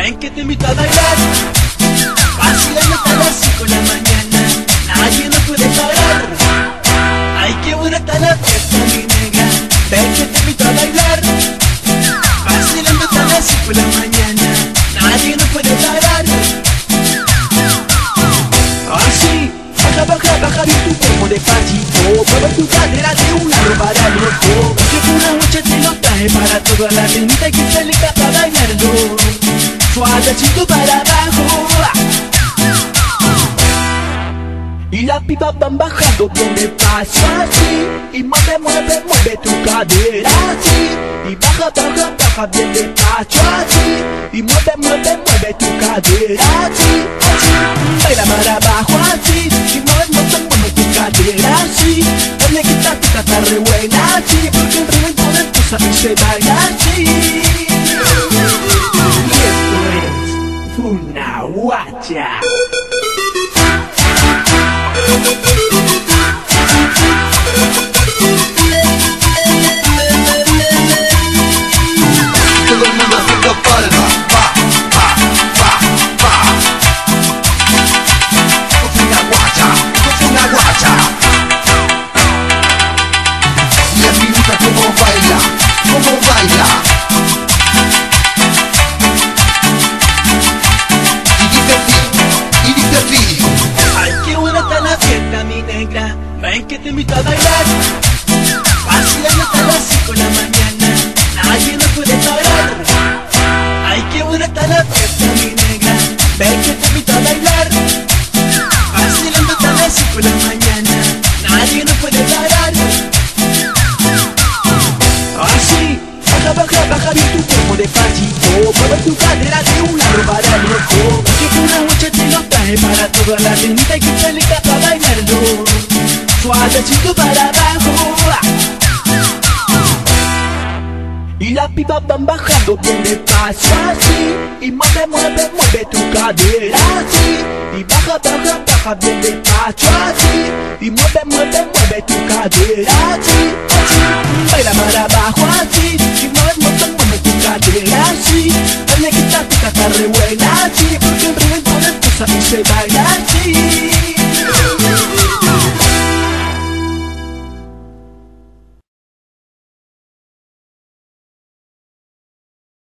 ven que te invito a bailar. Vacilando hasta las 5 de la mañana, nadie nos puede parar. Ay, qué buena está la fiesta, mi negra, ven que te invito a bailar. Vacilando hasta las 5 de la mañana, nadie nos puede parar. Así, baja bien tu cuerpo despacito, mueve tu cadera de un lado para el otro. Que una noche te lo traje para toda la gente que se le capa bailando. Suavecito para abajo, y las pibas van bajando bien despacio así. Y mueve tu cadera así. Y baja bien despacio así. Y mueve tu cadera así, así. Baila para abajo así. Y mueve tu cadera así. La negrita está re buena así. Porque el reventón de tu sabes se baila así. Y esto es una guacha. Todo el mundo haciendo palmas, pa, pa, pa, pa. Es una guacha, es una guacha. Y así gusta cómo baila, cómo baila. Y dice así. Ay, qué buena está la fiesta, mi negra, ven que te invito a bailar. Vacilando hasta las 5 de la mañana, nadie nos puede parar. Ay, qué buena está la fiesta, mi negra, ven que te invito a bailar. Vacilando hasta las 5 de la mañana, nadie nos puede parar. Así, baja bien tu cuerpo despacito, mueve tu cadera de un lado para el otro. Que una noche te lo traje para toda la gente que se le capa bailando. Suavecito para abajo, y las pibas van bajando bien despacio así. Y mueve tu cadera así. Y baja bien despacio así. Y mueve tu cadera así, así. Baila para abajo así. Y mueve tu cadera así. La negrita está re buena así. Porque el reventón de tu sabes se va.